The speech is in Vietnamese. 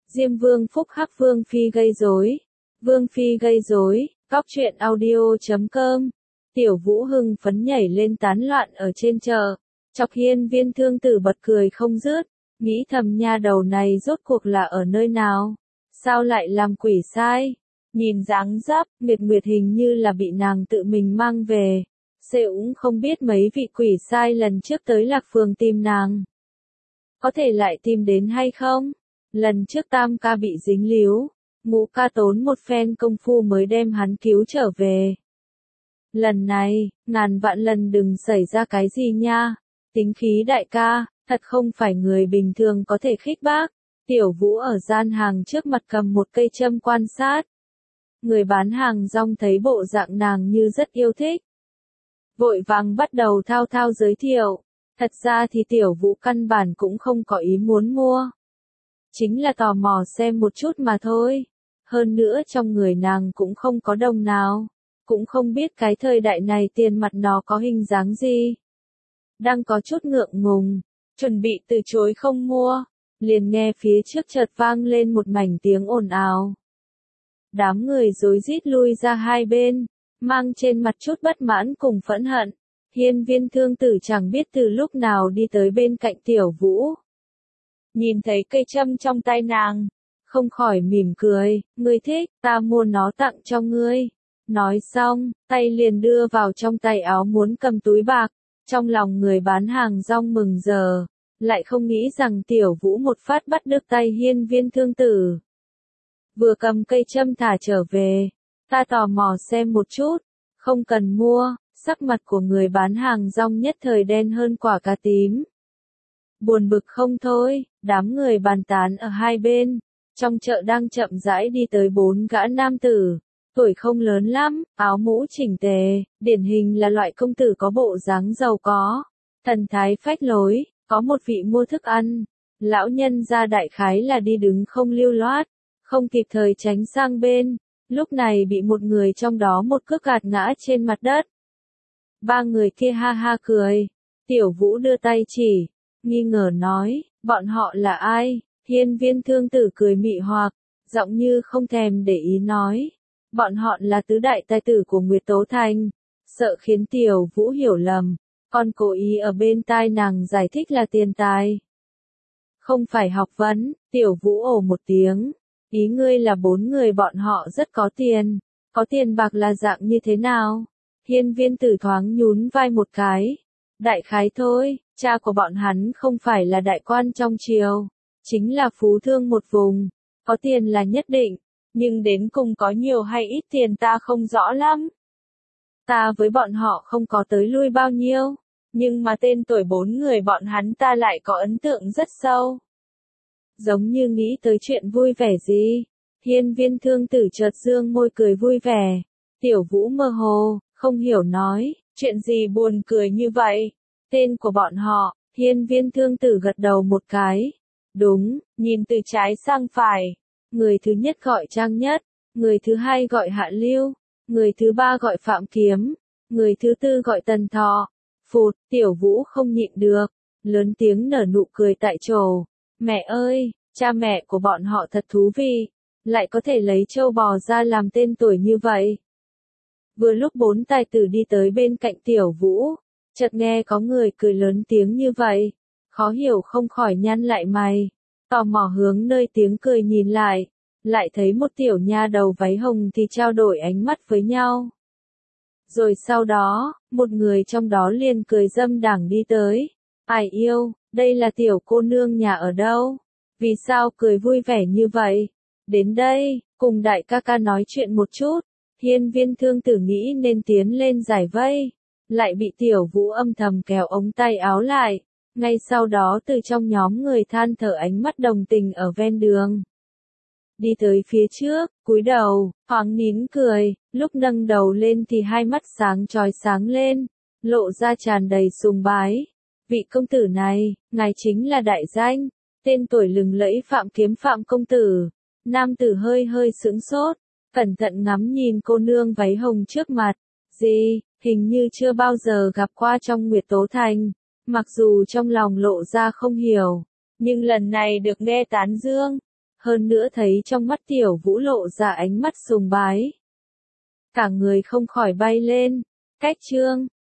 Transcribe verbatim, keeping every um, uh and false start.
Diêm Vương phúc hắc Vương Phi gây rối. Vương Phi gây rối, Cóc truyện audio chấm com. Tiểu Vũ hưng phấn nhảy lên tán loạn ở trên chợ, chọc Hiên Viên Thương Tử bật cười không dứt, nghĩ thầm nha đầu này rốt cuộc là ở nơi nào, sao lại làm quỷ sai, nhìn dáng dấp, Nguyệt Nguyệt hình như là bị nàng tự mình mang về, Sệ cũng không biết mấy vị quỷ sai lần trước tới Lạc Phường tìm nàng, có thể lại tìm đến hay không, lần trước Tam ca bị dính líu, Ngũ ca tốn một phen công phu mới đem hắn cứu trở về. Lần này, ngàn vạn lần đừng xảy ra cái gì nha. Tính khí đại ca, thật không phải người bình thường có thể khích bác. Tiểu Vũ ở gian hàng trước mặt cầm một cây châm quan sát. Người bán hàng rong thấy bộ dạng nàng như rất yêu thích. Vội vàng bắt đầu thao thao giới thiệu. Thật ra thì Tiểu Vũ căn bản cũng không có ý muốn mua. Chính là tò mò xem một chút mà thôi. Hơn nữa trong người nàng cũng không có đồng nào. Cũng không biết cái thời đại này tiền mặt nó có hình dáng gì. Đang có chút ngượng ngùng, chuẩn bị từ chối không mua, liền nghe phía trước chợt vang lên một mảnh tiếng ồn ào. Đám người rối rít lui ra hai bên, mang trên mặt chút bất mãn cùng phẫn hận. Hiên Viên Thương Tử chẳng biết từ lúc nào đi tới bên cạnh Tiểu Vũ. Nhìn thấy cây châm trong tay nàng, không khỏi mỉm cười, ngươi thích, ta mua nó tặng cho ngươi. Nói xong, tay liền đưa vào trong tay áo muốn cầm túi bạc, trong lòng người bán hàng rong mừng giờ, lại không nghĩ rằng Tiểu Vũ một phát bắt được tay Hiên Viên Thương Tử. Vừa cầm cây châm thả trở về, ta tò mò xem một chút, không cần mua, sắc mặt của người bán hàng rong nhất thời đen hơn quả cà tím. Buồn bực không thôi, đám người bàn tán ở hai bên, trong chợ đang chậm rãi đi tới bốn gã nam tử. Tuổi không lớn lắm, áo mũ chỉnh tề, điển hình là loại công tử có bộ dáng giàu có, thần thái phách lối, có một vị mua thức ăn, lão nhân ra đại khái là đi đứng không lưu loát, không kịp thời tránh sang bên, lúc này bị một người trong đó một cước gạt ngã trên mặt đất. Ba người kia ha ha cười, Tiểu Vũ đưa tay chỉ, nghi ngờ nói, bọn họ là ai? Hiên Viên Thương Tử cười mị hoặc, giọng như không thèm để ý nói. Bọn họ là tứ đại tài tử của Nguyệt Tố Thành, sợ khiến Tiểu Vũ hiểu lầm, còn cố ý ở bên tai nàng giải thích là tiền tài. Không phải học vấn, Tiểu Vũ ồ một tiếng, ý ngươi là bốn người bọn họ rất có tiền, có tiền bạc là dạng như thế nào? Hiên Viên Tử thoáng nhún vai một cái, đại khái thôi, cha của bọn hắn không phải là đại quan trong triều, chính là phú thương một vùng, có tiền là nhất định. Nhưng đến cùng có nhiều hay ít tiền ta không rõ lắm. Ta với bọn họ không có tới lui bao nhiêu, nhưng mà tên tuổi bốn người bọn hắn ta lại có ấn tượng rất sâu. Giống như nghĩ tới chuyện vui vẻ gì, Hiên Viên Thương Tử chợt dương môi cười vui vẻ. Tiểu Vũ mơ hồ, không hiểu nói, chuyện gì buồn cười như vậy. Tên của bọn họ, Hiên Viên Thương Tử gật đầu một cái. Đúng, nhìn từ trái sang phải. Người thứ nhất gọi Trang Nhất, người thứ hai gọi Hạ Lưu, người thứ ba gọi Phạm Kiếm, người thứ tư gọi Tần Thọ. Phụt, Tiểu Vũ không nhịn được, lớn tiếng nở nụ cười tại chỗ. Mẹ ơi, cha mẹ của bọn họ thật thú vị, lại có thể lấy trâu bò ra làm tên tuổi như vậy. Vừa lúc bốn tài tử đi tới bên cạnh Tiểu Vũ, chợt nghe có người cười lớn tiếng như vậy, khó hiểu không khỏi nhăn lại mày. Tò mò hướng nơi tiếng cười nhìn lại, lại thấy một tiểu nha đầu váy hồng thì trao đổi ánh mắt với nhau. Rồi sau đó, một người trong đó liền cười dâm đảng đi tới. Ai yêu, đây là tiểu cô nương nhà ở đâu? Vì sao cười vui vẻ như vậy? Đến đây, cùng đại ca ca nói chuyện một chút. Hiên Viên Thương Tử nghĩ nên tiến lên giải vây, lại bị Tiểu Vũ âm thầm kéo ống tay áo lại. Ngay sau đó từ trong nhóm người than thở ánh mắt đồng tình ở ven đường. Đi tới phía trước, cúi đầu, thoáng nín cười, lúc nâng đầu lên thì hai mắt sáng chói sáng lên, lộ ra tràn đầy sùng bái. Vị công tử này, ngài chính là đại danh, tên tuổi lừng lẫy Phạm Kiếm Phạm công tử. Nam tử hơi hơi sững sốt, cẩn thận ngắm nhìn cô nương váy hồng trước mặt. Gì, hình như chưa bao giờ gặp qua trong Nguyệt Tố Thành. Mặc dù trong lòng lộ ra không hiểu, nhưng lần này được nghe tán dương, hơn nữa thấy trong mắt Tiểu Vũ lộ ra ánh mắt sùng bái. Cả người không khỏi bay lên. Cách chương